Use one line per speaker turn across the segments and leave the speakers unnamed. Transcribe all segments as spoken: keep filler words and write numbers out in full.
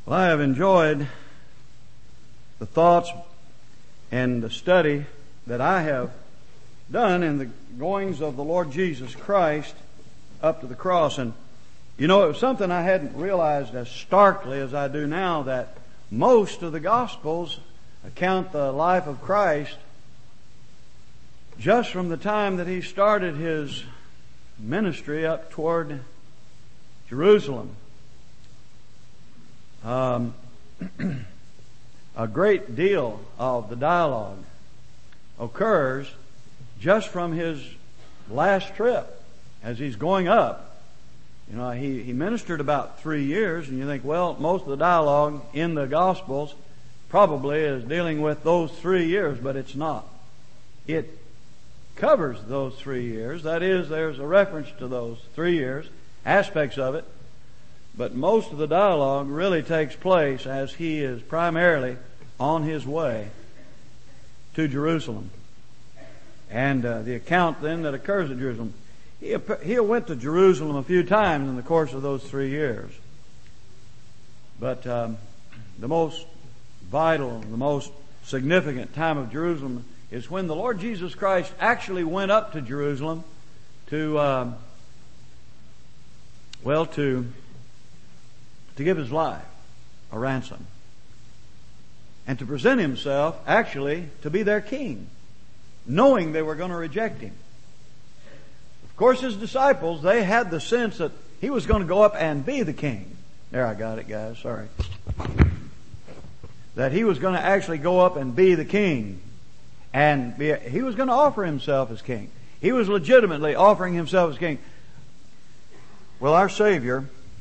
Well, I have enjoyed the thoughts and the study that I have done in the goings of the Lord Jesus Christ up to the cross. And, you know, it was something I hadn't realized as starkly as I do now, that most of the Gospels account the life of Christ just from the time that He started His ministry up toward Jerusalem. Um, a great deal of the dialogue occurs just from His last trip as He's going up. You know, he, he ministered about three years, and you think, well, most of the dialogue in the Gospels probably is dealing with those three years, but it's not. It covers those three years. That is, there's a reference to those three years, aspects of it, but most of the dialogue really takes place as He is primarily on His way to Jerusalem. And uh, the account then that occurs at Jerusalem, he, he went to Jerusalem a few times in the course of those three years. But um, the most vital, the most significant time of Jerusalem is when the Lord Jesus Christ actually went up to Jerusalem to, um, well, to to give His life a ransom, and to present Himself actually to be their king, knowing they were going to reject Him. Of course, His disciples, they had the sense that He was going to go up and be the king. There, I got it, guys. Sorry. That He was going to actually go up and be the king. And be, He was going to offer Himself as king. He was legitimately offering Himself as king. Well, our Savior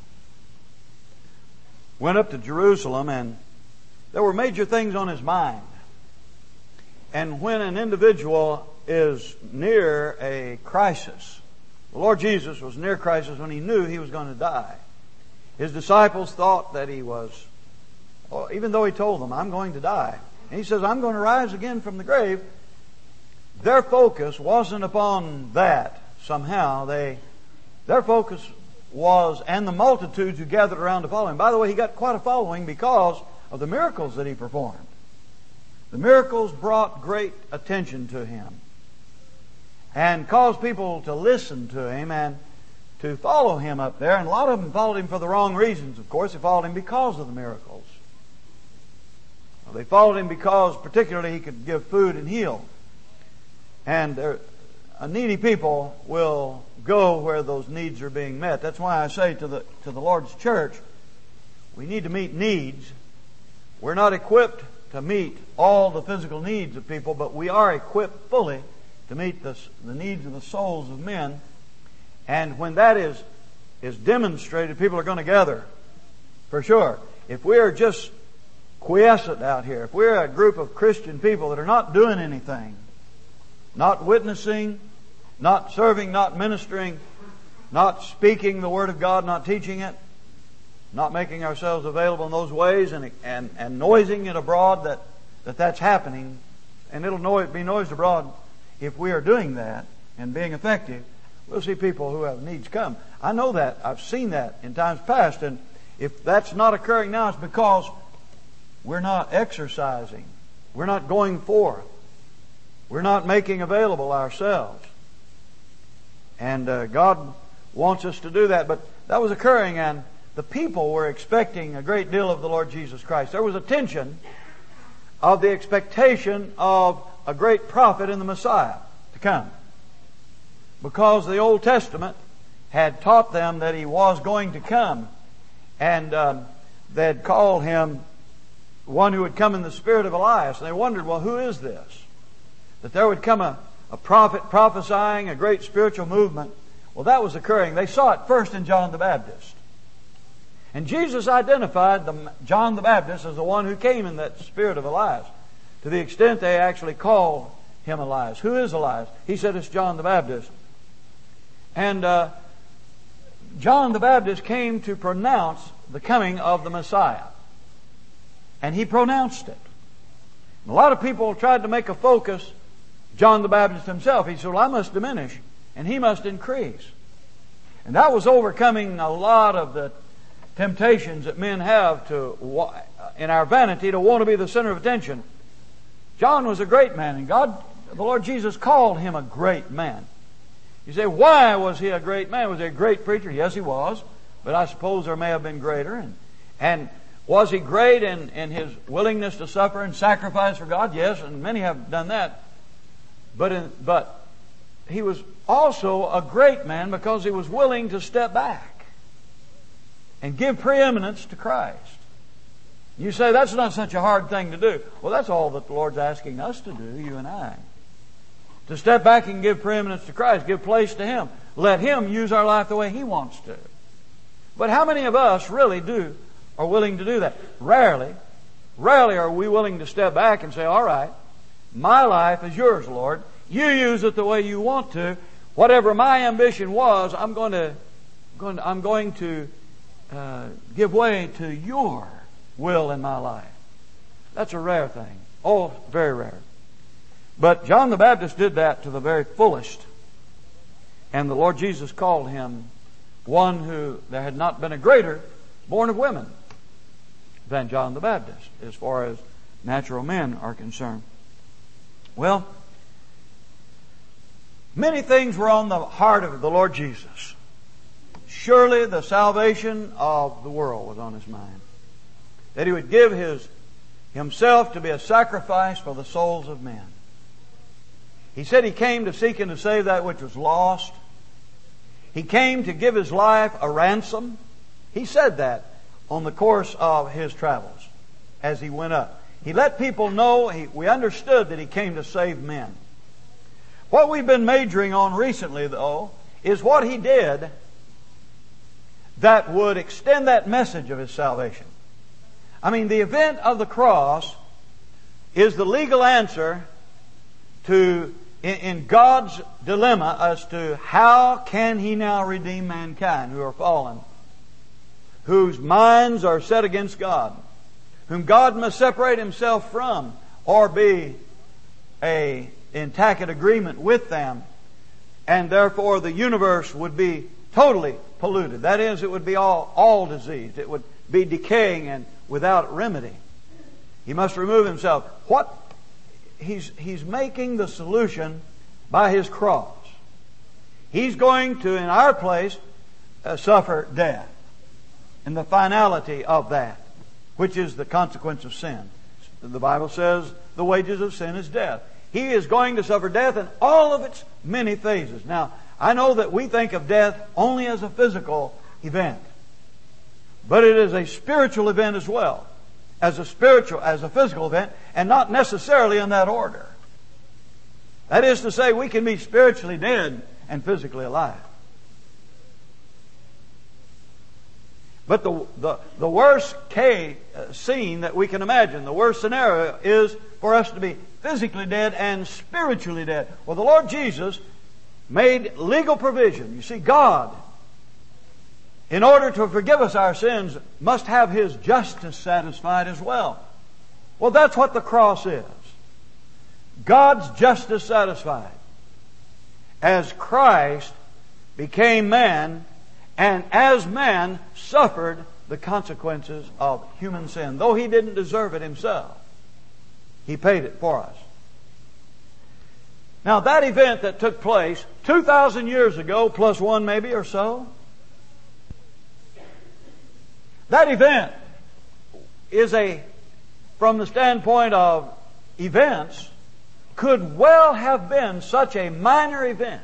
went up to Jerusalem, and there were major things on His mind. And when an individual is near a crisis, the Lord Jesus was near crisis when He knew He was going to die. His disciples thought that He was, well, even though He told them, I'm going to die. And He says, I'm going to rise again from the grave. Their focus wasn't upon that somehow. They, their focus was, and the multitudes who gathered around to follow Him. By the way, He got quite a following because of the miracles that He performed. The miracles brought great attention to Him and caused people to listen to Him and to follow Him up there. And a lot of them followed Him for the wrong reasons, of course. They followed Him because of the miracles. Well, they followed Him because particularly He could give food and heal. And there, a needy people will go where those needs are being met. That's why I say to the to the Lord's church, we need to meet needs. We're not equipped to meet all the physical needs of people, but we are equipped fully to meet the, the needs of the souls of men. And when that is is demonstrated, people are going to gather, for sure. If we are just quiescent out here, if we're a group of Christian people that are not doing anything, not witnessing, not serving, not ministering, not speaking the Word of God, not teaching it, not making ourselves available in those ways, and and, and noising it abroad that, that that's happening, and it'll know it be noised abroad. If we are doing that and being effective, we'll see people who have needs come. I know that. I've seen that in times past, and if that's not occurring now, it's because we're not exercising. We're not going forth. We're not making available ourselves. And uh, God wants us to do that. But that was occurring, and the people were expecting a great deal of the Lord Jesus Christ. There was a tension of the expectation of a great prophet in the Messiah to come. Because the Old Testament had taught them that He was going to come. And um, they had called Him one who would come in the spirit of Elias. And they wondered, well, who is this? That there would come a, a prophet prophesying a great spiritual movement. Well, that was occurring. They saw it first in John the Baptist. And Jesus identified the, John the Baptist as the one who came in that spirit of Elias. To the extent they actually called him Elias. Who is Elias? He said it's John the Baptist. And uh, John the Baptist came to pronounce the coming of the Messiah. And he pronounced it. And a lot of people tried to make a focus, John the Baptist himself. He said, well, I must diminish and he must increase. And that was overcoming a lot of the temptations that men have to, in our vanity, to want to be the center of attention. John was a great man, and God, the Lord Jesus, called him a great man. You say, why was he a great man? Was he a great preacher? Yes, he was. But I suppose there may have been greater. And, and was he great in, in his willingness to suffer and sacrifice for God? Yes, and many have done that. But in, but he was also a great man because he was willing to step back and give preeminence to Christ. You say, that's not such a hard thing to do. Well, that's all that the Lord's asking us to do, you and I. To step back and give preeminence to Christ, give place to Him. Let Him use our life the way He wants to. But how many of us really do, are willing to do that? Rarely. Rarely are we willing to step back and say, all right, my life is yours, Lord. You use it the way you want to. Whatever my ambition was, I'm going to, going to I'm going to uh, give way to your will in my life. That's a rare thing. Oh, very rare. But John the Baptist did that to the very fullest. And the Lord Jesus called him one who there had not been a greater born of women than John the Baptist, as far as natural men are concerned. Well, many things were on the heart of the Lord Jesus. Surely the salvation of the world was on His mind. That He would give His Himself to be a sacrifice for the souls of men. He said He came to seek and to save that which was lost. He came to give His life a ransom. He said that on the course of His travels as He went up. He let people know, he, we understood that He came to save men. What we've been majoring on recently, though, is what He did that would extend that message of His salvation. I mean, the event of the cross is the legal answer to in, in God's dilemma as to how can He now redeem mankind who are fallen, whose minds are set against God, whom God must separate Himself from or be a in tacit agreement with them, and therefore the universe would be totally polluted. That is, it would be all, all diseased. It would be decaying and without remedy. He must remove Himself. What? He's, he's making the solution by His cross. He's going to, in our place, uh, suffer death. And the finality of that, which is the consequence of sin. The Bible says the wages of sin is death. He is going to suffer death in all of its many phases. Now, I know that we think of death only as a physical event. But it is a spiritual event as well. As a spiritual, as a physical event, and not necessarily in that order. That is to say, we can be spiritually dead and physically alive. But the, the, the worst case, uh, scene that we can imagine, the worst scenario, is for us to be physically dead and spiritually dead. Well, the Lord Jesus made legal provision. You see, God, in order to forgive us our sins, must have His justice satisfied as well. Well, that's what the cross is. God's justice satisfied. As Christ became man, and as man suffered the consequences of human sin. Though He didn't deserve it Himself, He paid it for us. Now, that event that took place two thousand years ago, plus one maybe or so, that event is a, from the standpoint of events, could well have been such a minor event,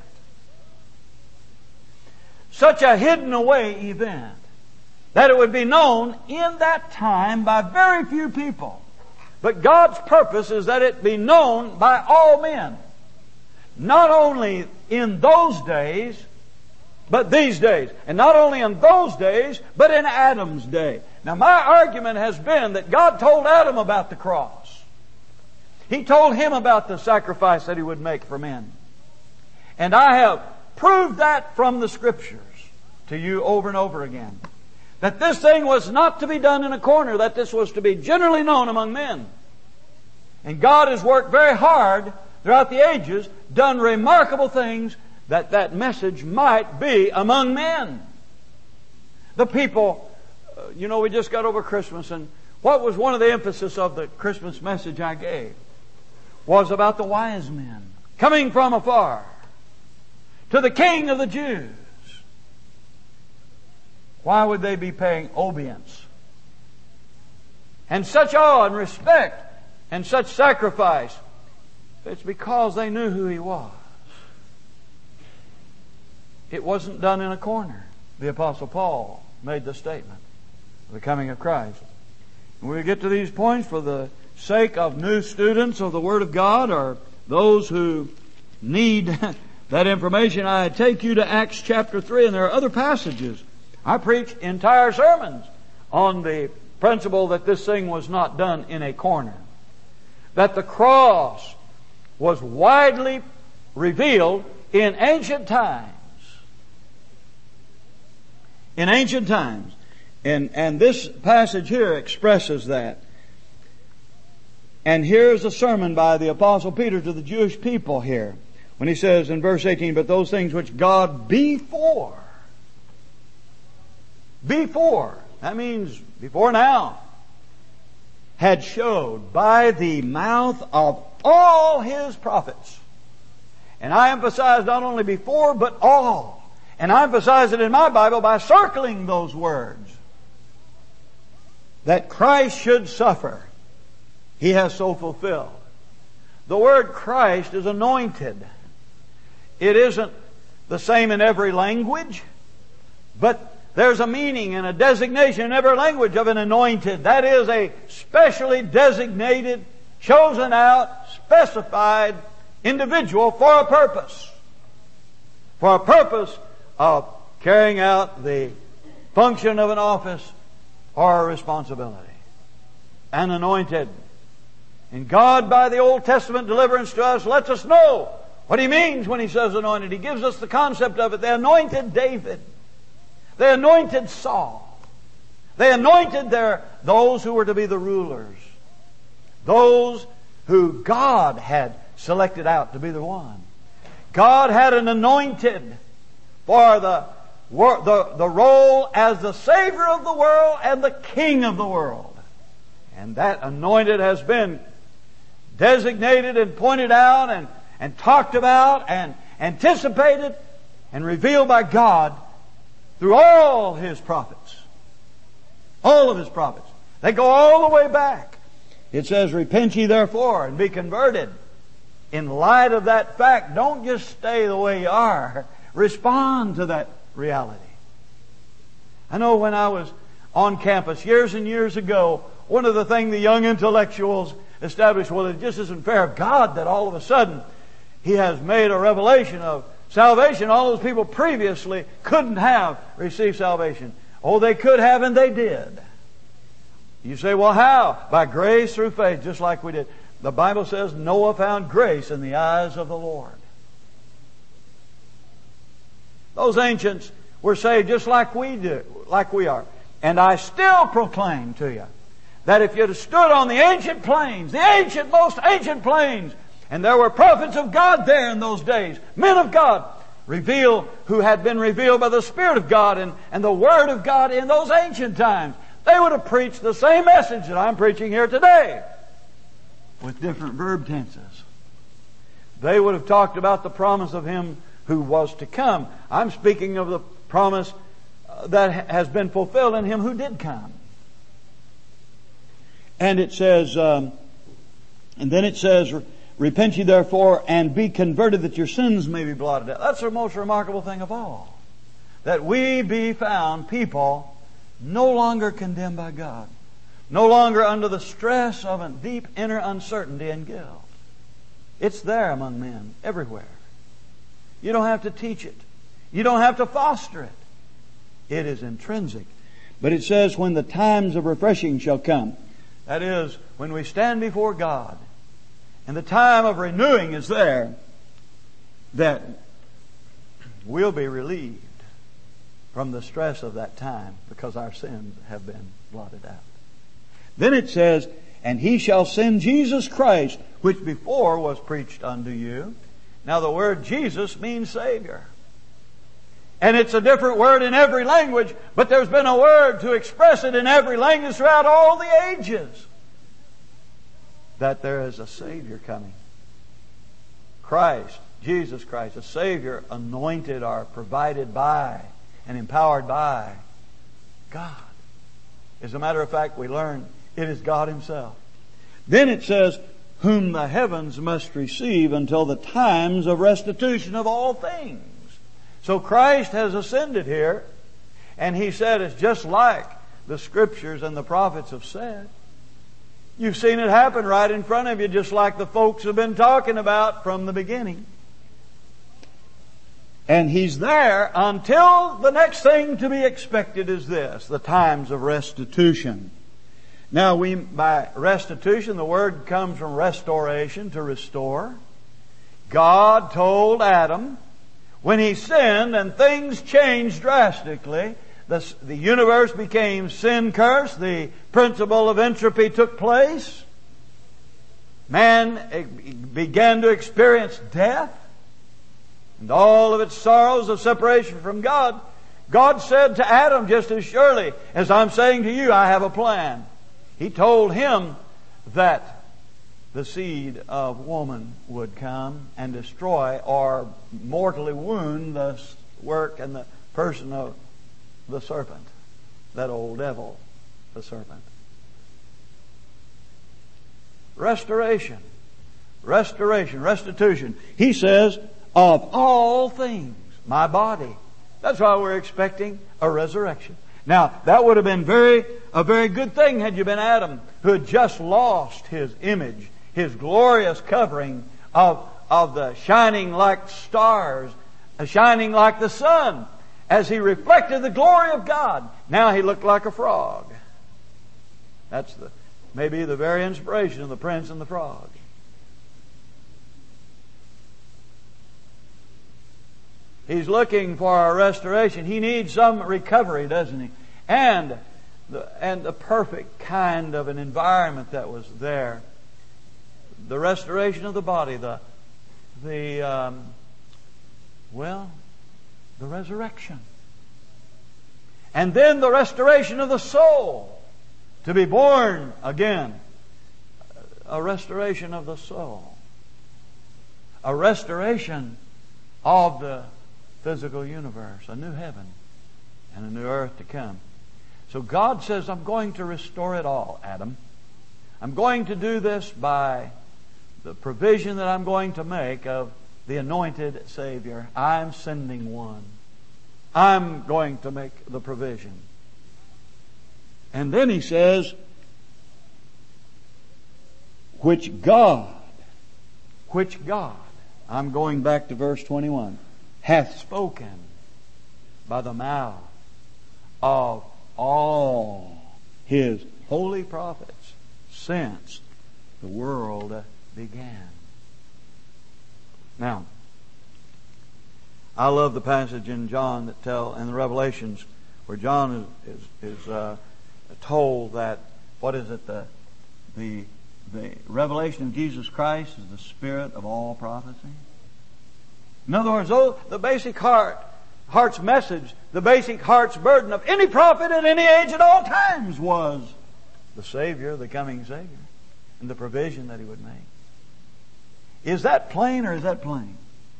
such a hidden away event, that it would be known in that time by very few people. But God's purpose is that it be known by all men. Not only in those days, but these days. And not only in those days, but in Adam's day. Now, my argument has been that God told Adam about the cross. He told him about the sacrifice that He would make for men. And I have proved that from the Scriptures to you over and over again. That this thing was not to be done in a corner, that this was to be generally known among men. And God has worked very hard throughout the ages, done remarkable things that that message might be among men. The people uh, you know, we just got over Christmas, and what was one of the emphasis of the Christmas message I gave? Was about the wise men coming from afar to the King of the Jews. Why would they be paying obedience and such awe and respect and such sacrifice? It's because they knew who He was. It wasn't done in a corner. The Apostle Paul made the statement of the coming of Christ. When we get to these points, for the sake of new students of the Word of God or those who need that information, I take you to Acts chapter three, and there are other passages. I preach entire sermons on the principle that this thing was not done in a corner. That the cross was widely revealed in ancient times. In ancient times. And, and this passage here expresses that. And here's a sermon by the Apostle Peter to the Jewish people here. When he says in verse eighteen, but those things which God before, before, that means before now, had showed by the mouth of all His prophets. And I emphasize not only before, but all. And I emphasize it in my Bible by circling those words. That Christ should suffer. He has so fulfilled. The word Christ is anointed. It isn't the same in every language, but there's a meaning and a designation in every language of an anointed. That is a specially designated, chosen out, specified individual for a purpose. For a purpose of carrying out the function of an office or a responsibility. An anointed. And God, by the Old Testament deliverance to us, lets us know what He means when He says anointed. He gives us the concept of it. They anointed David. They anointed Saul. They anointed their, those who were to be the rulers. Those who God had selected out to be the one. God had an anointed for the, the, the role as the Savior of the world and the King of the world. And that anointed has been designated and pointed out and, and talked about and anticipated and revealed by God through all His prophets. All of His prophets. They go all the way back. It says, repent ye therefore and be converted. In light of that fact, don't just stay the way you are. Respond to that reality. I know when I was on campus years and years ago, one of the things the young intellectuals established, well, it just isn't fair of God that all of a sudden He has made a revelation of salvation. All those people previously couldn't have received salvation. Oh, they could have, and they did. You say, well, how? By grace through faith, just like we did. The Bible says Noah found grace in the eyes of the Lord. Those ancients were saved just like we do, like we are. And I still proclaim to you that if you'd have stood on the ancient plains, the ancient, most ancient plains, and there were prophets of God there in those days, men of God, revealed, who had been revealed by the Spirit of God and, and the Word of God in those ancient times, they would have preached the same message that I'm preaching here today, with different verb tenses. They would have talked about the promise of Him who was to come. I'm speaking of the promise that has been fulfilled in Him who did come. And it says, um, and then it says, repent ye therefore and be converted that your sins may be blotted out. That's the most remarkable thing of all. That we be found people no longer condemned by God. No longer under the stress of a deep inner uncertainty and guilt. It's there among men, everywhere. You don't have to teach it. You don't have to foster it. It is intrinsic. But it says, when the times of refreshing shall come. That is, when we stand before God, and the time of renewing is there, that we'll be relieved from the stress of that time because our sins have been blotted out. Then it says, and He shall send Jesus Christ, which before was preached unto you. Now the word Jesus means Savior. And it's a different word in every language, but there's been a word to express it in every language throughout all the ages. That there is a Savior coming. Christ, Jesus Christ, a Savior anointed or provided by and empowered by God. As a matter of fact, we learn it is God Himself. Then it says, whom the heavens must receive until the times of restitution of all things. So Christ has ascended here, and He said it's just like the Scriptures and the prophets have said. You've seen it happen right in front of you, just like the folks have been talking about from the beginning. And He's there until the next thing to be expected is this, the times of restitution. Now, we by restitution, the word comes from restoration, to restore. God told Adam, when he sinned and things changed drastically, the, the universe became sin-cursed, the principle of entropy took place, man began to experience death, and all of its sorrows of separation from God. God said to Adam, just as surely as I'm saying to you, I have a plan. He told him that the seed of woman would come and destroy or mortally wound the work and the person of the serpent, that old devil, the serpent. Restoration, restoration, restitution. He says, of all things, my body. That's why we're expecting a resurrection. Now, that would have been very a very good thing had you been Adam, who had just lost his image, his glorious covering of, of the shining like stars, shining like the sun, as he reflected the glory of God. Now he looked like a frog. That's the maybe the very inspiration of the Prince and the Frog. He's looking for a restoration. He needs some recovery, doesn't he? And the, and the perfect kind of an environment that was there. The restoration of the body, the the um, well, the resurrection, and then the restoration of the soul, to be born again. A restoration of the soul, a restoration of the physical universe, a new heaven and a new earth to come. So God says, I'm going to restore it all, Adam. I'm going to do this by the provision that I'm going to make of the anointed Savior. I'm sending one. I'm going to make the provision. And then He says, which God, which God, I'm going back to verse twenty-one, hath spoken by the mouth of all His holy prophets since the world began. Now, I love the passage in John that tell, in the Revelations, where John is is, is uh, told that, what is it, the the the revelation of Jesus Christ is the spirit of all prophecy. In other words, oh, the basic heart, heart's message, the basic heart's burden of any prophet at any age at all times was the Savior, the coming Savior, and the provision that He would make. Is that plain or is that plain?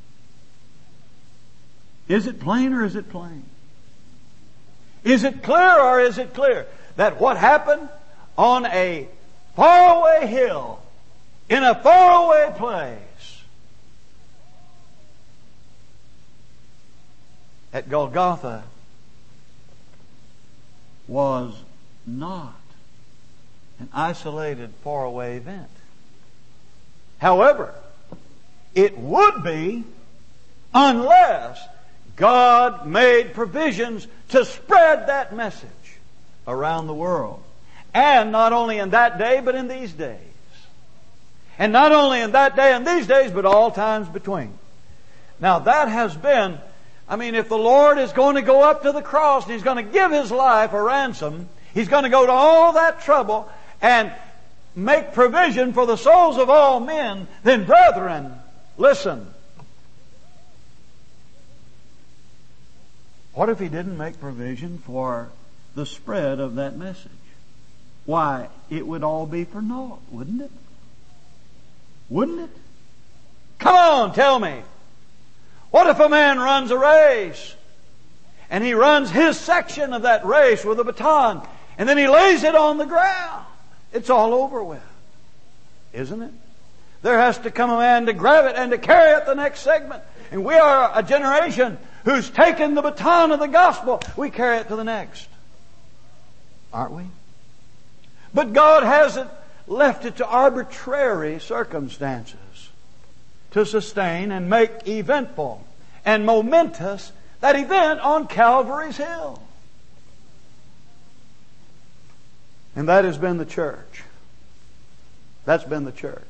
Is it plain or is it plain? Is it clear or is it clear that what happened on a faraway hill, in a faraway place, at Golgotha, was not an isolated, faraway event. However, it would be unless God made provisions to spread that message around the world. And not only in that day, but in these days. And not only in that day and these days, but all times between. Now that has been, I mean, if the Lord is going to go up to the cross and He's going to give His life a ransom, He's going to go to all that trouble and make provision for the souls of all men, then brethren, listen. What if He didn't make provision for the spread of that message? Why, it would all be for naught, wouldn't it? Wouldn't it? Come on, tell me. What if a man runs a race and he runs his section of that race with a baton and then he lays it on the ground? It's all over with, isn't it? There has to come a man to grab it and to carry it the next segment. And we are a generation who's taken the baton of the gospel. We carry it to the next. Aren't we? But God hasn't left it to arbitrary circumstances to sustain and make eventful and momentous that event on Calvary's Hill. And that has been the church. That's been the church.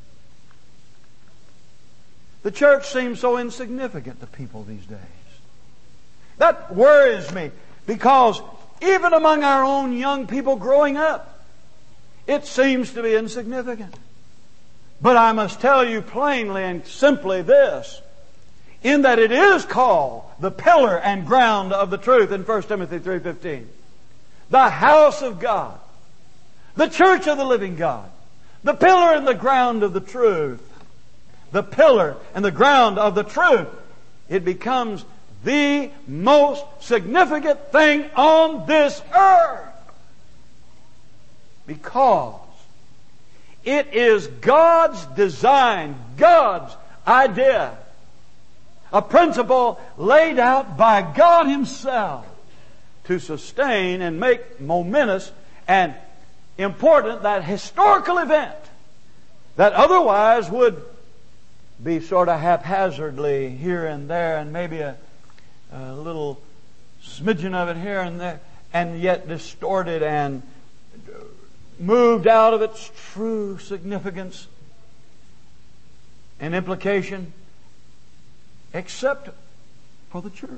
The church seems so insignificant to people these days. That worries me, because even among our own young people growing up, it seems to be insignificant. But I must tell you plainly and simply this, in that it is called the pillar and ground of the truth in First Timothy three fifteen. The house of God. The church of the living God. The pillar and the ground of the truth. The pillar and the ground of the truth. It becomes the most significant thing on this earth. Because it is God's design, God's idea, a principle laid out by God Himself to sustain and make momentous and important that historical event that otherwise would be sort of haphazardly here and there, and maybe a, a little smidgen of it here and there, and yet distorted and moved out of its true significance and implication, except for the church.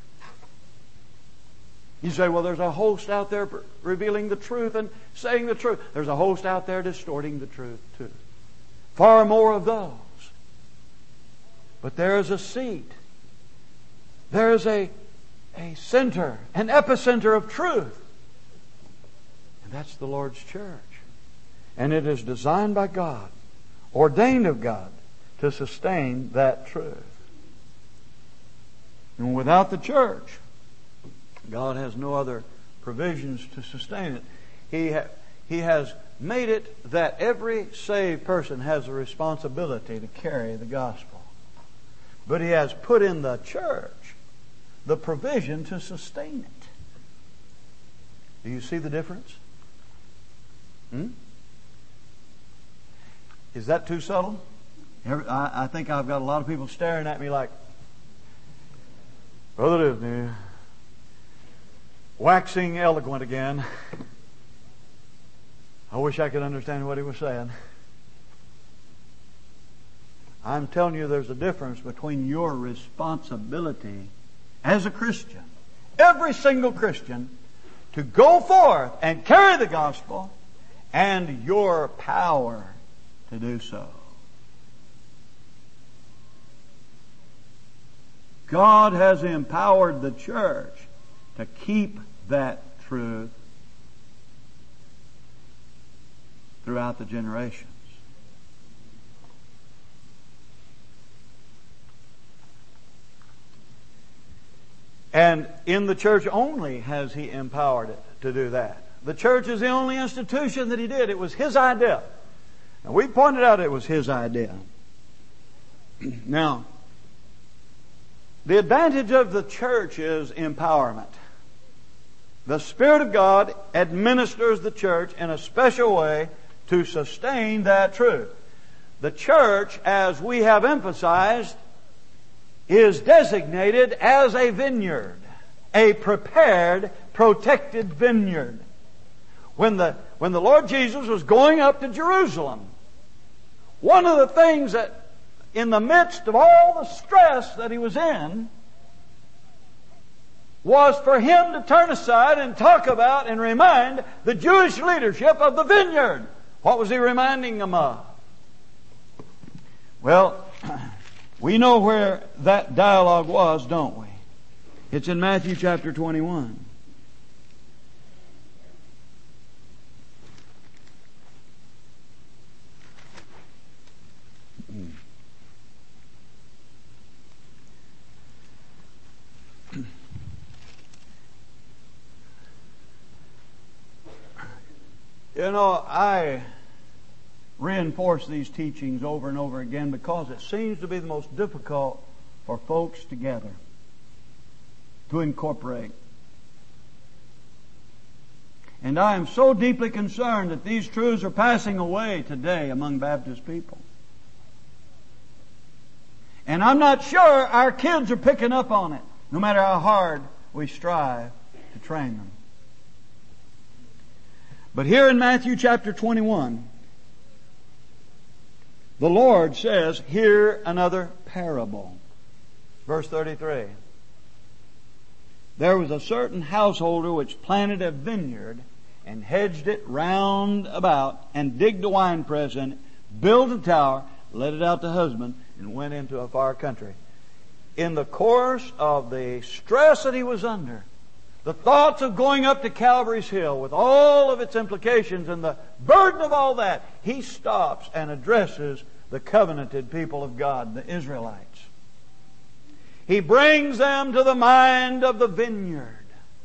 You say, well, there's a host out there revealing the truth and saying the truth. There's a host out there distorting the truth too. Far more of those. But there is a seat. There is a, a center, an epicenter of truth. And that's the Lord's church. And it is designed by God, ordained of God, to sustain that truth. And without the church, God has no other provisions to sustain it. He, ha- he has made it that every saved person has a responsibility to carry the gospel. But He has put in the church the provision to sustain it. Do you see the difference? Hmm? Is that too subtle? I, I think I've got a lot of people staring at me like, Brother Disney, waxing eloquent again. I wish I could understand what he was saying. I'm telling you, there's a difference between your responsibility as a Christian, every single Christian, to go forth and carry the gospel, and your power to do so. God has empowered the church to keep that truth throughout the generations. And in the church only has He empowered it to do that. The church is the only institution that He did. It was His idea. And we pointed out it was His idea. Now, the advantage of the church is empowerment. The Spirit of God administers the church in a special way to sustain that truth. The church, as we have emphasized, is designated as a vineyard, a prepared, protected vineyard. When the, when the Lord Jesus was going up to Jerusalem, one of the things that, in the midst of all the stress that He was in, was for Him to turn aside and talk about and remind the Jewish leadership of the vineyard. What was He reminding them of? Well, we know where that dialogue was, don't we? It's in Matthew chapter twenty-one. You know, I reinforce these teachings over and over again because it seems to be the most difficult for folks to gather, to incorporate. And I am so deeply concerned that these truths are passing away today among Baptist people. And I'm not sure our kids are picking up on it, no matter how hard we strive to train them. But here in Matthew chapter twenty-one, the Lord says, hear another parable. Verse thirty-three. There was a certain householder which planted a vineyard and hedged it round about and digged a winepress in it, built a tower, let it out to husband, and went into a far country. In the course of the stress that he was under, the thoughts of going up to Calvary's Hill with all of its implications and the burden of all that, he stops and addresses the covenanted people of God, the Israelites. He brings them to the mind of the vineyard.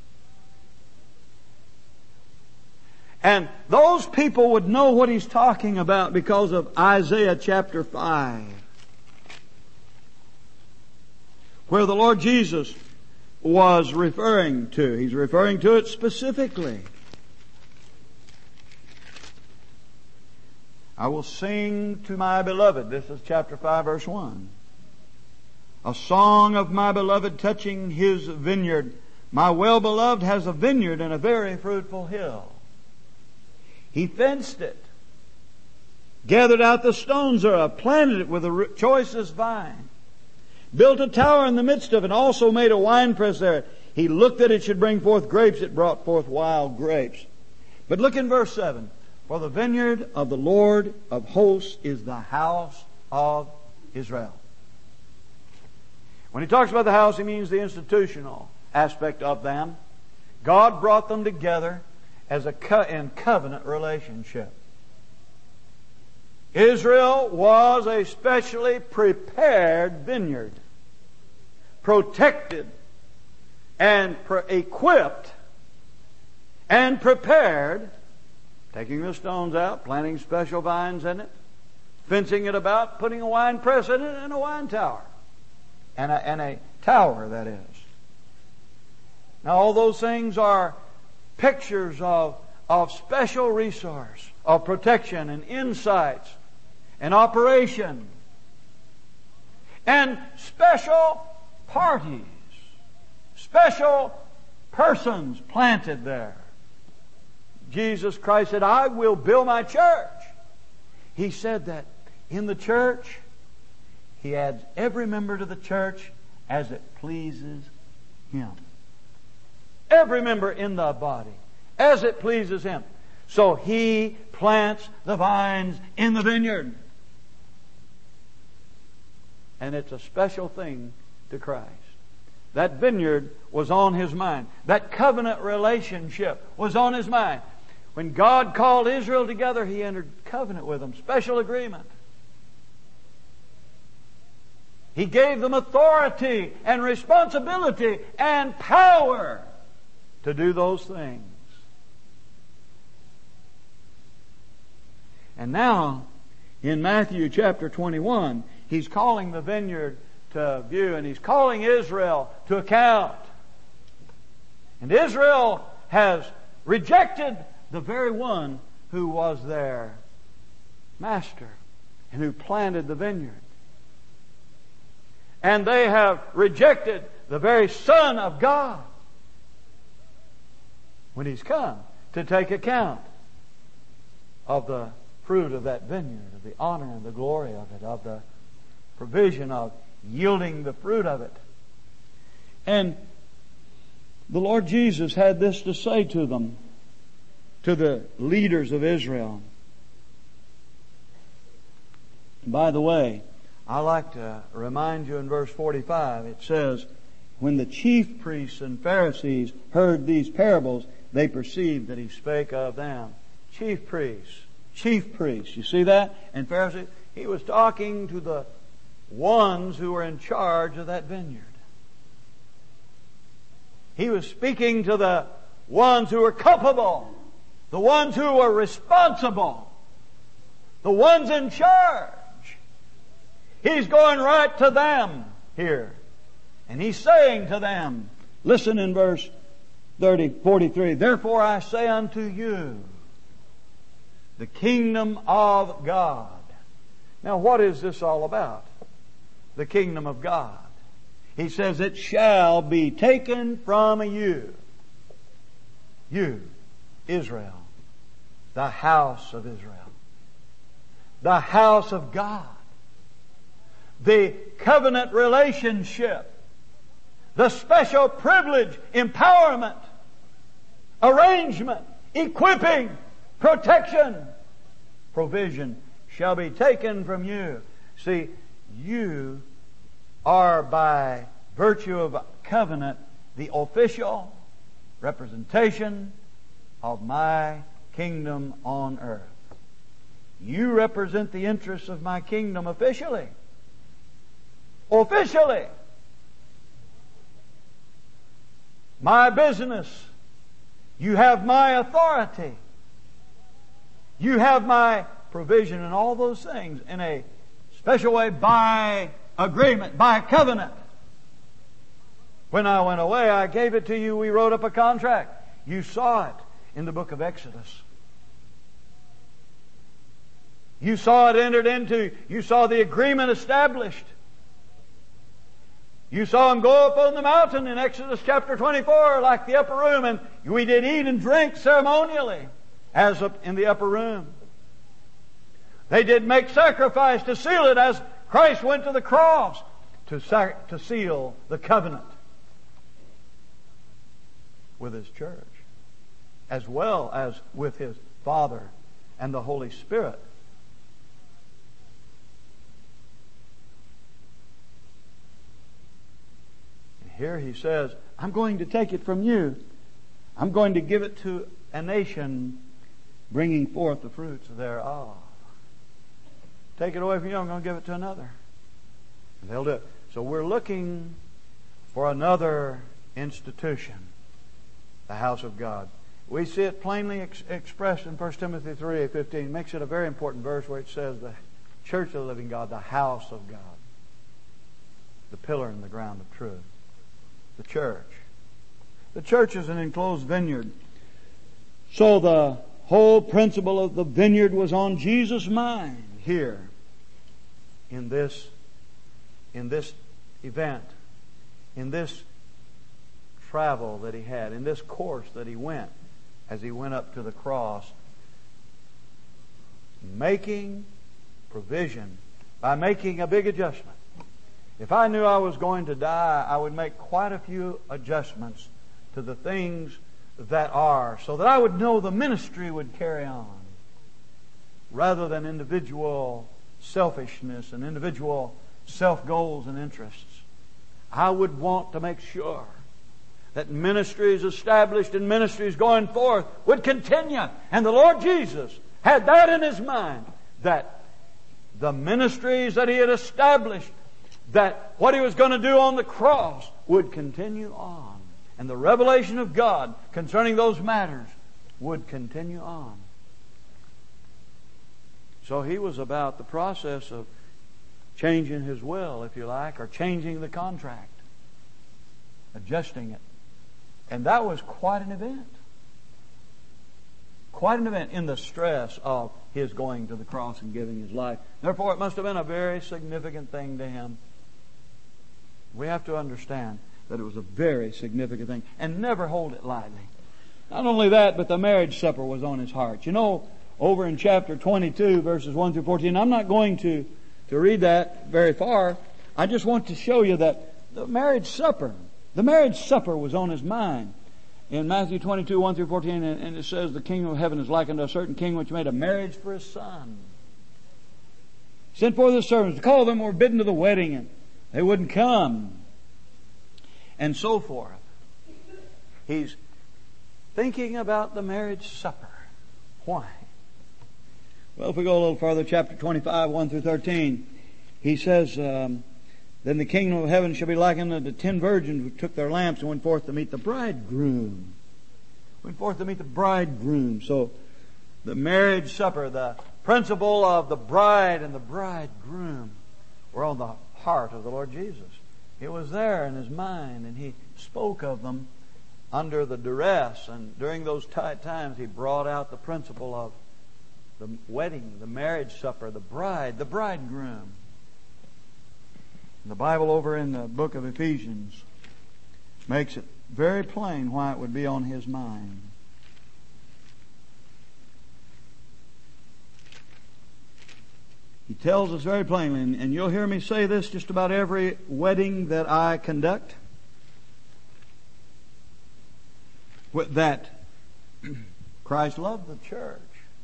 And those people would know what he's talking about because of Isaiah chapter five, where the Lord Jesus was referring to. He's referring to it specifically. I will sing to my beloved. This is chapter five, verse one. A song of my beloved touching his vineyard. My well-beloved has a vineyard and a very fruitful hill. He fenced it, gathered out the stones thereof, planted it with the choicest vine, built a tower in the midst of it, and also made a winepress there. He looked that it should bring forth grapes. It brought forth wild grapes. But look in verse seven. For the vineyard of the Lord of hosts is the house of Israel. When he talks about the house, he means the institutional aspect of them. God brought them together as a co- in covenant relationship. Israel was a specially prepared vineyard, protected and pre- equipped and prepared, taking the stones out, planting special vines in it, fencing it about, putting a wine press in it, and a wine tower. And a, and a tower, that is. Now, all those things are pictures of, of special resource, of protection and insights and operation. And special parties, special persons planted there. Jesus Christ said, I will build my church. He said that in the church, He adds every member to the church as it pleases Him. Every member in the body as it pleases Him. So He plants the vines in the vineyard. And it's a special thing to Christ. That vineyard was on His mind. That covenant relationship was on His mind. When God called Israel together, He entered covenant with them. Special agreement. He gave them authority and responsibility and power to do those things. And now, in Matthew chapter twenty-one, He's calling the vineyard to view, and He's calling Israel to account. And Israel has rejected the very one who was their master and who planted the vineyard. And they have rejected the very Son of God when He's come to take account of the fruit of that vineyard, of the honor and the glory of it, of the provision of yielding the fruit of it. And the Lord Jesus had this to say to them, to the leaders of Israel. By the way, I like to remind you in verse forty-five, it says, when the chief priests and Pharisees heard these parables, they perceived that he spake of them. Chief priests, chief priests, you see that? And Pharisees, he was talking to the ones who were in charge of that vineyard. He was speaking to the ones who were culpable, the ones who were responsible, the ones in charge. He's going right to them here. And he's saying to them, listen in verse thirty, forty-three, therefore I say unto you, the kingdom of God. Now what is this all about? The kingdom of God. He says, it shall be taken from you. You, Israel, the house of Israel, the house of God, the covenant relationship, the special privilege, empowerment, arrangement, equipping, protection, provision shall be taken from you. See, you are by virtue of covenant the official representation of my kingdom on earth. You represent the interests of my kingdom officially. Officially. My business. You have my authority. You have my provision and all those things in a special way by agreement, by covenant. When I went away, I gave it to you. We wrote up a contract. You saw it in the book of Exodus. You saw it entered into. You saw the agreement established. You saw him go up on the mountain in Exodus chapter twenty-four like the upper room, and we did eat and drink ceremonially as up in the upper room. They did make sacrifice to seal it as Christ went to the cross to, sac- to seal the covenant with His church, as well as with His Father and the Holy Spirit. And here He says, I'm going to take it from you. I'm going to give it to a nation bringing forth the fruits thereof. Take it away from you, I'm going to give it to another. And they'll do it. So we're looking for another institution, the house of God. We see it plainly ex- expressed in First Timothy three fifteen. It makes it a very important verse where it says the church of the living God, the house of God, the pillar and the ground of truth. The church. The church is an enclosed vineyard. So the whole principle of the vineyard was on Jesus' mind here in this in this event, in this travel that He had, in this course that He went as He went up to the cross, making provision by making a big adjustment. If I knew I was going to die, I would make quite a few adjustments to the things that are, so that I would know the ministry would carry on, rather than individual selfishness and individual self-goals and interests. I would want to make sure that ministries established and ministries going forth would continue. And the Lord Jesus had that in His mind, that the ministries that He had established, that what He was going to do on the cross would continue on. And the revelation of God concerning those matters would continue on. So He was about the process of changing His will, if you like, or changing the contract, adjusting it. And that was quite an event. Quite an event in the stress of His going to the cross and giving His life. Therefore, it must have been a very significant thing to Him. We have to understand that it was a very significant thing, and never hold it lightly. Not only that, but the marriage supper was on His heart. You know, over in chapter twenty-two, verses one through fourteen, I'm not going to, to read that very far. I just want to show you that the marriage supper, the marriage supper was on His mind. In Matthew twenty-two, one through fourteen, and, and it says, the kingdom of heaven is likened to a certain king which made a marriage for his son. Sent forth his servants to call them who were bidden to the wedding, and they wouldn't come. and so forth. He's thinking about the marriage supper. Why? Well, if we go a little further, chapter twenty-five, one through thirteen, he says, um, Then the kingdom of heaven shall be likened unto ten virgins who took their lamps and went forth to meet the bridegroom. Went forth to meet the bridegroom. So, the marriage supper, the principle of the bride and the bridegroom were on the heart of the Lord Jesus. It was there in His mind, and He spoke of them under the duress. And during those tight times, He brought out the principle of the wedding, the marriage supper, the bride, the bridegroom. The Bible over in the book of Ephesians makes it very plain why it would be on His mind. He tells us very plainly, and, and you'll hear me say this just about every wedding that I conduct, that Christ loved the church.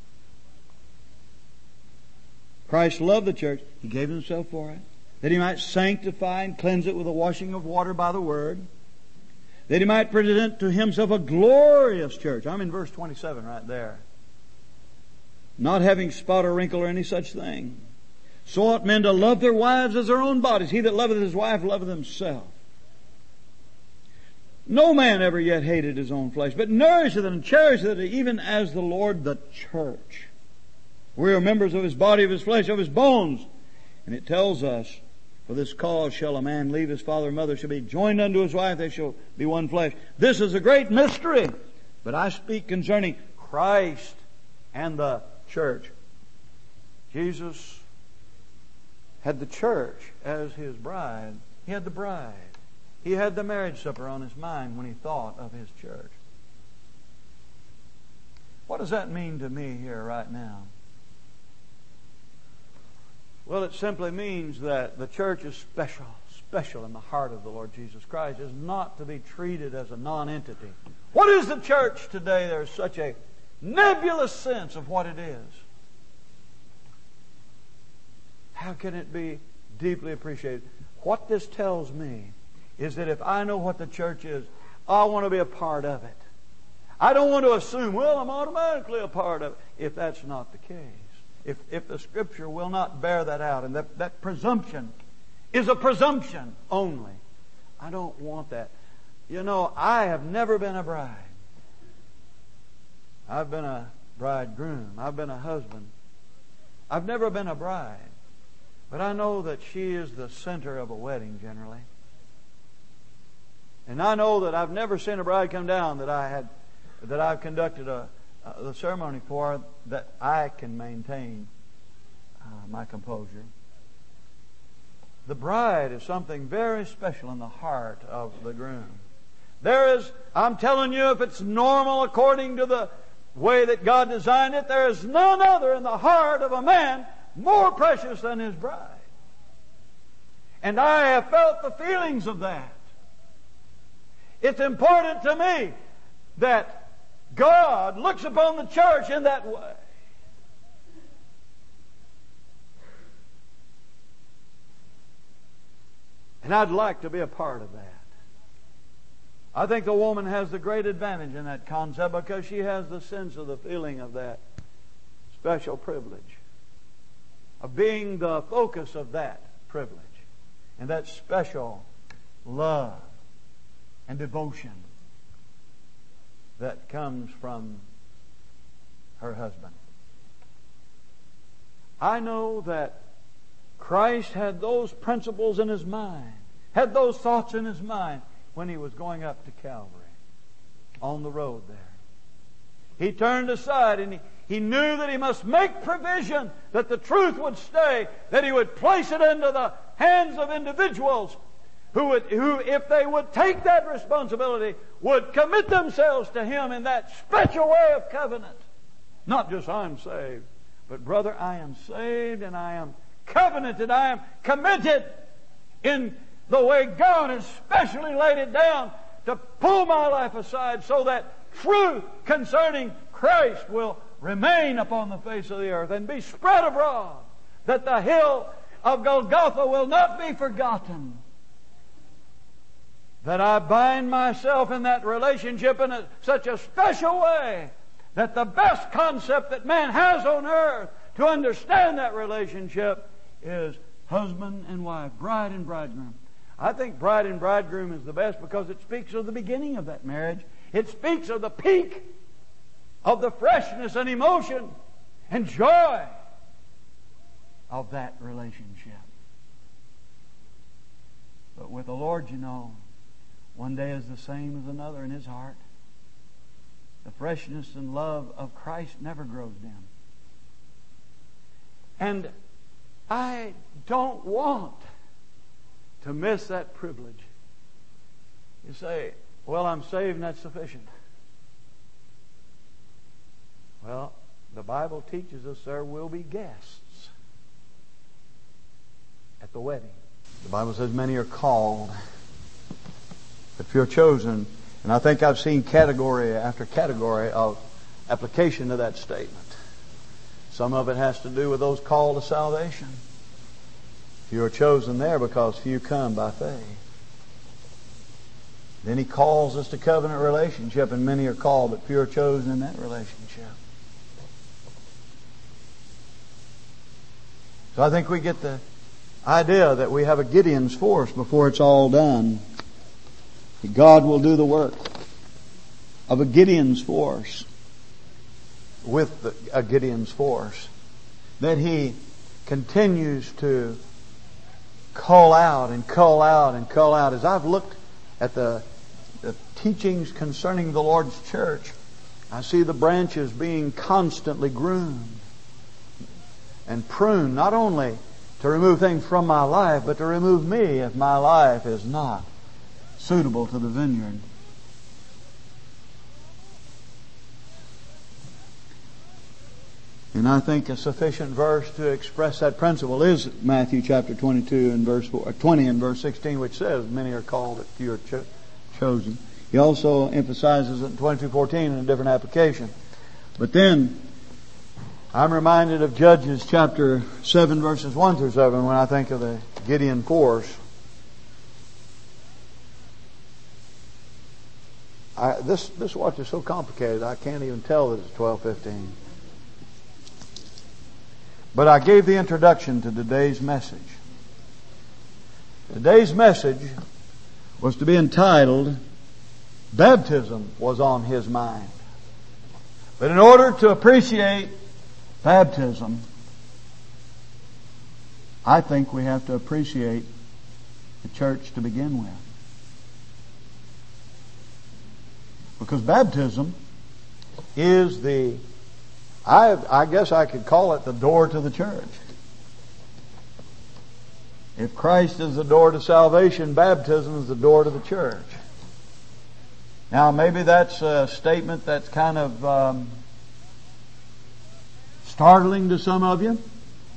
Christ loved the church. He gave Himself for it, that He might sanctify and cleanse it with the washing of water by the Word, that He might present to Himself a glorious church. I'm in verse twenty-seven right there. Not having spot or wrinkle or any such thing. So ought men to love their wives as their own bodies. He that loveth his wife loveth himself. No man ever yet hated his own flesh, but nourisheth and cherisheth it, even as the Lord the church. We are members of His body, of His flesh, of His bones. And it tells us, For this cause shall a man leave his father and mother, shall be joined unto his wife, they shall be one flesh. This is a great mystery, but I speak concerning Christ and the church. Jesus had the church as His bride. He had the bride. He had the marriage supper on His mind when He thought of His church. What does that mean to me here right now? Well, it simply means that the church is special, special in the heart of the Lord Jesus Christ. Is not to be treated as a non-entity. What is the church today? There's such a nebulous sense of what it is. How can it be deeply appreciated? What this tells me is that if I know what the church is, I want to be a part of it. I don't want to assume, well, I'm automatically a part of it, if that's not the case. If, if the Scripture will not bear that out, and that, that presumption is a presumption only. I don't want that. You know, I have never been a bride. I've been a bridegroom. I've been a husband. I've never been a bride. But I know that she is the center of a wedding generally. And I know that I've never seen a bride come down that I had, that I've conducted a, a the ceremony for, that I can maintain uh, my composure. The bride is something very special in the heart of the groom. There is, I'm telling you, if it's normal according to the way that God designed it, there is none other in the heart of a man more precious than his bride. And I have felt the feelings of that. It's important to me that God looks upon the church in that way. And I'd like to be a part of that. I think the woman has the great advantage in that concept because she has the sense of the feeling of that special privilege, of being the focus of that privilege and that special love and devotion that comes from her husband. I know that Christ had those principles in His mind, had those thoughts in His mind when He was going up to Calvary, on the road there. He turned aside and he, he knew that He must make provision that the truth would stay, that He would place it into the hands of individuals who, would, who, if they would take that responsibility, would commit themselves to Him in that special way of covenant. Not just I'm saved, but brother, I am saved and I am covenanted. I am committed in the way God has specially laid it down to pull my life aside so that truth concerning Christ will remain upon the face of the earth and be spread abroad, that the hill of Golgotha will not be forgotten. that I bind myself in that relationship in a, such a special way that the best concept that man has on earth to understand that relationship is husband and wife, bride and bridegroom. I think bride and bridegroom is the best because it speaks of the beginning of that marriage. It speaks of the peak of the freshness and emotion and joy of that relationship. But with the Lord, you know, one day is the same as another in His heart. The freshness and love of Christ never grows dim. And I don't want to miss that privilege. You say, well, I'm saved and that's sufficient. Well, the Bible teaches us there will be guests at the wedding. The Bible says many are called, but few are chosen. And I think I've seen category after category of application to that statement. Some of it has to do with those called to salvation. Few are chosen there because few come by faith. Then He calls us to covenant relationship, and many are called, but few are chosen in that relationship. So I think we get the idea that we have a Gideon's force before it's all done. God will do the work of a Gideon's force with the, a Gideon's force. That He continues to call out and call out and call out. As I've looked at the, the teachings concerning the Lord's church, I see the branches being constantly groomed and pruned, not only to remove things from my life, but to remove me if my life is not suitable to the vineyard. And I think a sufficient verse to express that principle is Matthew chapter twenty-two and verse four, twenty and verse sixteen, which says, "Many are called, but few are cho- chosen." He also emphasizes it in twenty-two fourteen in a different application. But then I'm reminded of Judges chapter seven, verses one through seven, when I think of the Gideon force. I, this this watch is so complicated I can't even tell that it's twelve fifteen. But I gave the introduction to today's message. Today's message was to be entitled, "Baptism was on His mind." But in order to appreciate baptism, I think we have to appreciate the church to begin with. Because baptism is the, I, I guess I could call it the door to the church. If Christ is the door to salvation, baptism is the door to the church. Now, maybe that's a statement that's kind of um, startling to some of you.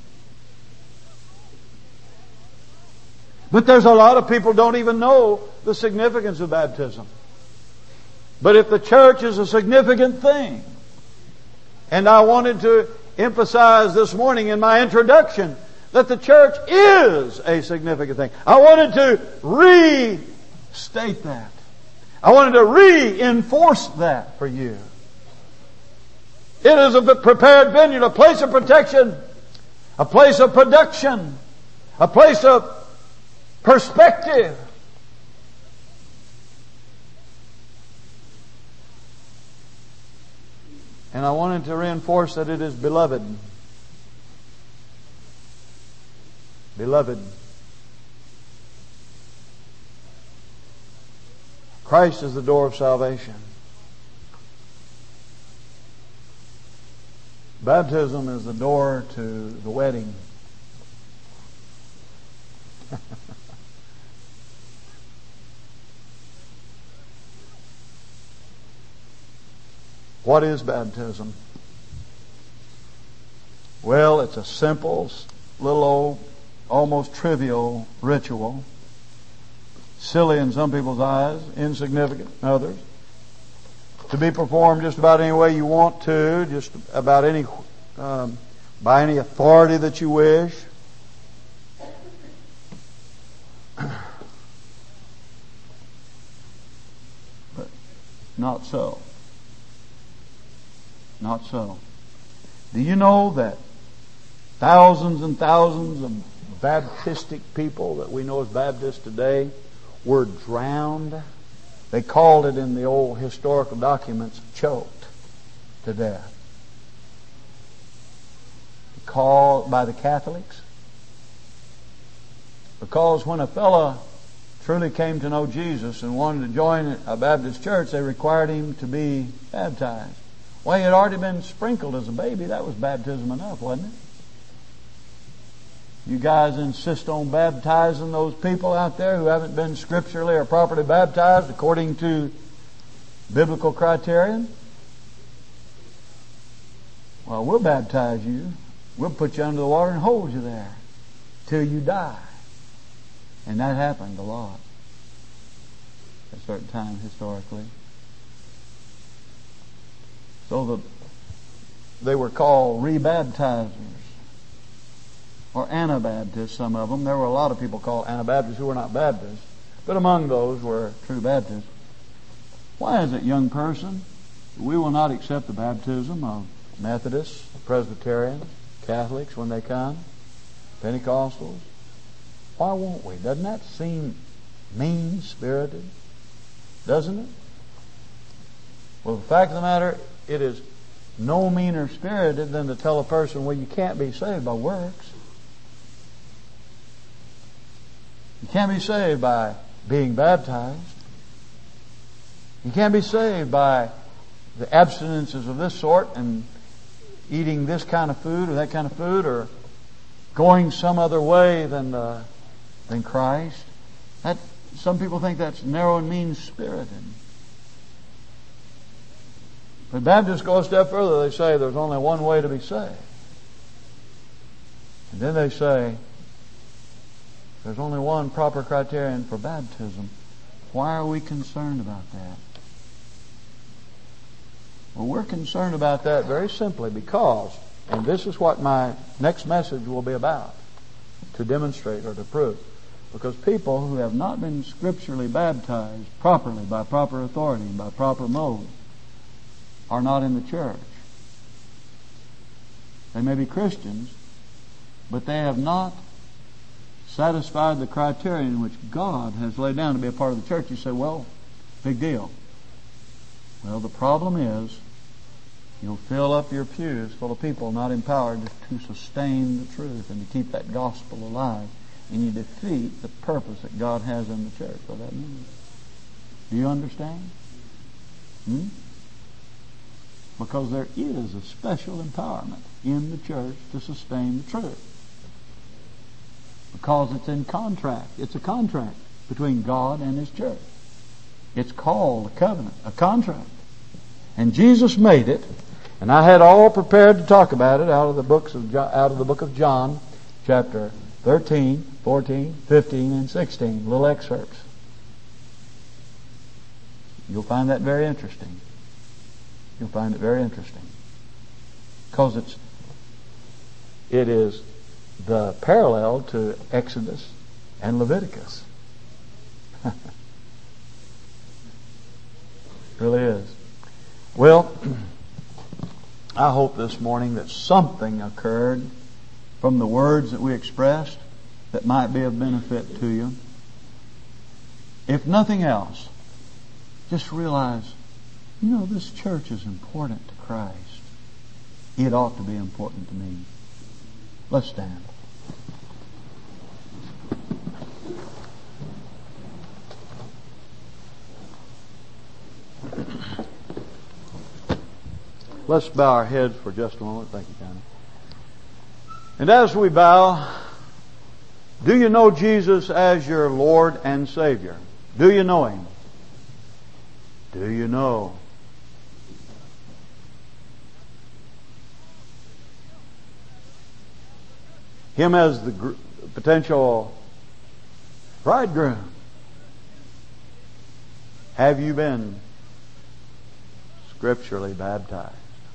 But there's a lot of people don't even know the significance of baptism. But if the church is a significant thing, and I wanted to emphasize this morning in my introduction that the church is a significant thing. I wanted to restate that. I wanted to reinforce that for you. It is a prepared vineyard, a place of protection, a place of production, a place of perspective. And I wanted to reinforce that it is beloved. Beloved. Christ is the door of salvation. Baptism is the door to the wedding. What is baptism? Well, it's a simple, little old, almost trivial ritual. Silly in some people's eyes, insignificant in others. To be performed just about any way you want to, just about any, um, by any authority that you wish.
Not so. Not so. Do you know that thousands and thousands of Baptistic people that we know as Baptists today were drowned? They called it in the old historical documents, choked to death. Called by the Catholics. Because when a fellow truly came to know Jesus and wanted to join a Baptist church, they required him to be baptized. Well, he had already been sprinkled as a baby. That was baptism enough, wasn't it? You guys insist on baptizing those people out there who haven't been scripturally or properly baptized according to biblical criterion? Well, we'll baptize you. We'll put you under the water and hold you there till you die. And that happened a lot at a certain time historically. So the, they were called rebaptizers or Anabaptists, some of them. There were a lot of people called Anabaptists who were not Baptists, but among those were true Baptists. Why is it, young person, we will not accept the baptism of Methodists, Presbyterians, Catholics when they come, Pentecostals? Why won't we? Doesn't that seem mean-spirited? Doesn't it? Well, the fact of the matter, it is no meaner spirited than to tell a person, well, you can't be saved by works. You can't be saved by being baptized. You can't be saved by the abstinences of this sort and eating this kind of food or that kind of food or going some other way than uh, than Christ. That some people think that's narrow and mean-spirited. But Baptists go a step further. They say there's only one way to be saved. And then they say there's only one proper criterion for baptism. Why are we concerned about that? Well, we're concerned about that very simply because, and this is what my next message will be about, to demonstrate or to prove. Because people who have not been scripturally baptized properly, by proper authority, by proper mode, are not in the church. They may be Christians, but they have not satisfied the criterion which God has laid down to be a part of the church. You say, well, big deal. Well, the problem is you'll fill up your pews full of people not empowered to sustain the truth and to keep that gospel alive. And you defeat the purpose that God has in the church. What that means. Do you understand? Hmm? Because there is a special empowerment in the church to sustain the truth. Because it's in contract. It's a contract between God and His church. It's called a covenant, a contract. And Jesus made it. And I had all prepared to talk about it out of the books of John, out of the book of John, chapter thirteen, fourteen, fifteen, and sixteen. Little excerpts. You'll find that very interesting. You'll find it very interesting. Because it's it is the parallel to Exodus and Leviticus. It really is. Well, I hope this morning that something occurred from the words that we expressed that might be of benefit to you. If nothing else, just realize, you know, this church is important to Christ. It ought to be important to me. Let's stand. Let's bow our heads for just a moment. Thank you, Johnny. And as we bow, do you know Jesus as your Lord and Savior? Do you know Him? Do you know Him as the gr- potential bridegroom? Have you been scripturally baptized?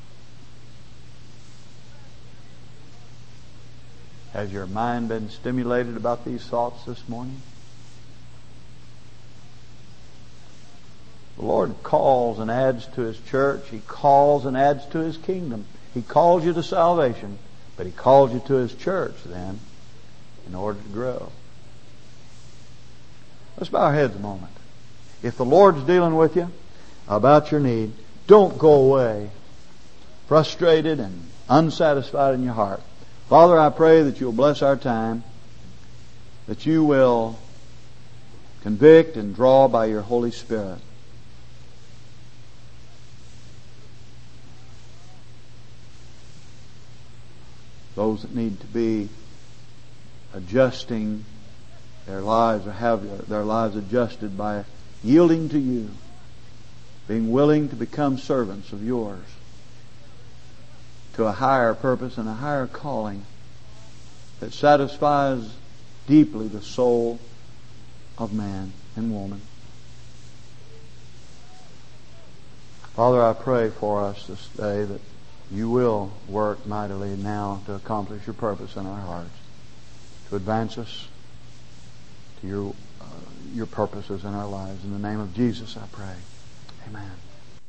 Has your mind been stimulated about these thoughts this morning?
The Lord calls and adds to His church. He calls and adds to His kingdom. He calls you to salvation, but He calls you to His church then in order to grow. Let's bow our heads a moment. If the Lord's dealing with you about your need, don't go away frustrated and unsatisfied in your heart. Father, I pray that You'll bless our time, that You will convict and draw by Your Holy Spirit. Those that need to be adjusting their lives or have their lives adjusted by yielding to You, being willing to become servants of Yours to a higher purpose and a higher calling that satisfies deeply the soul of man and woman. Father, I pray for us this day that You will work mightily now to accomplish Your purpose in our hearts, to advance us to Your, uh, Your purposes in our lives. In the name of Jesus, I pray. Amen.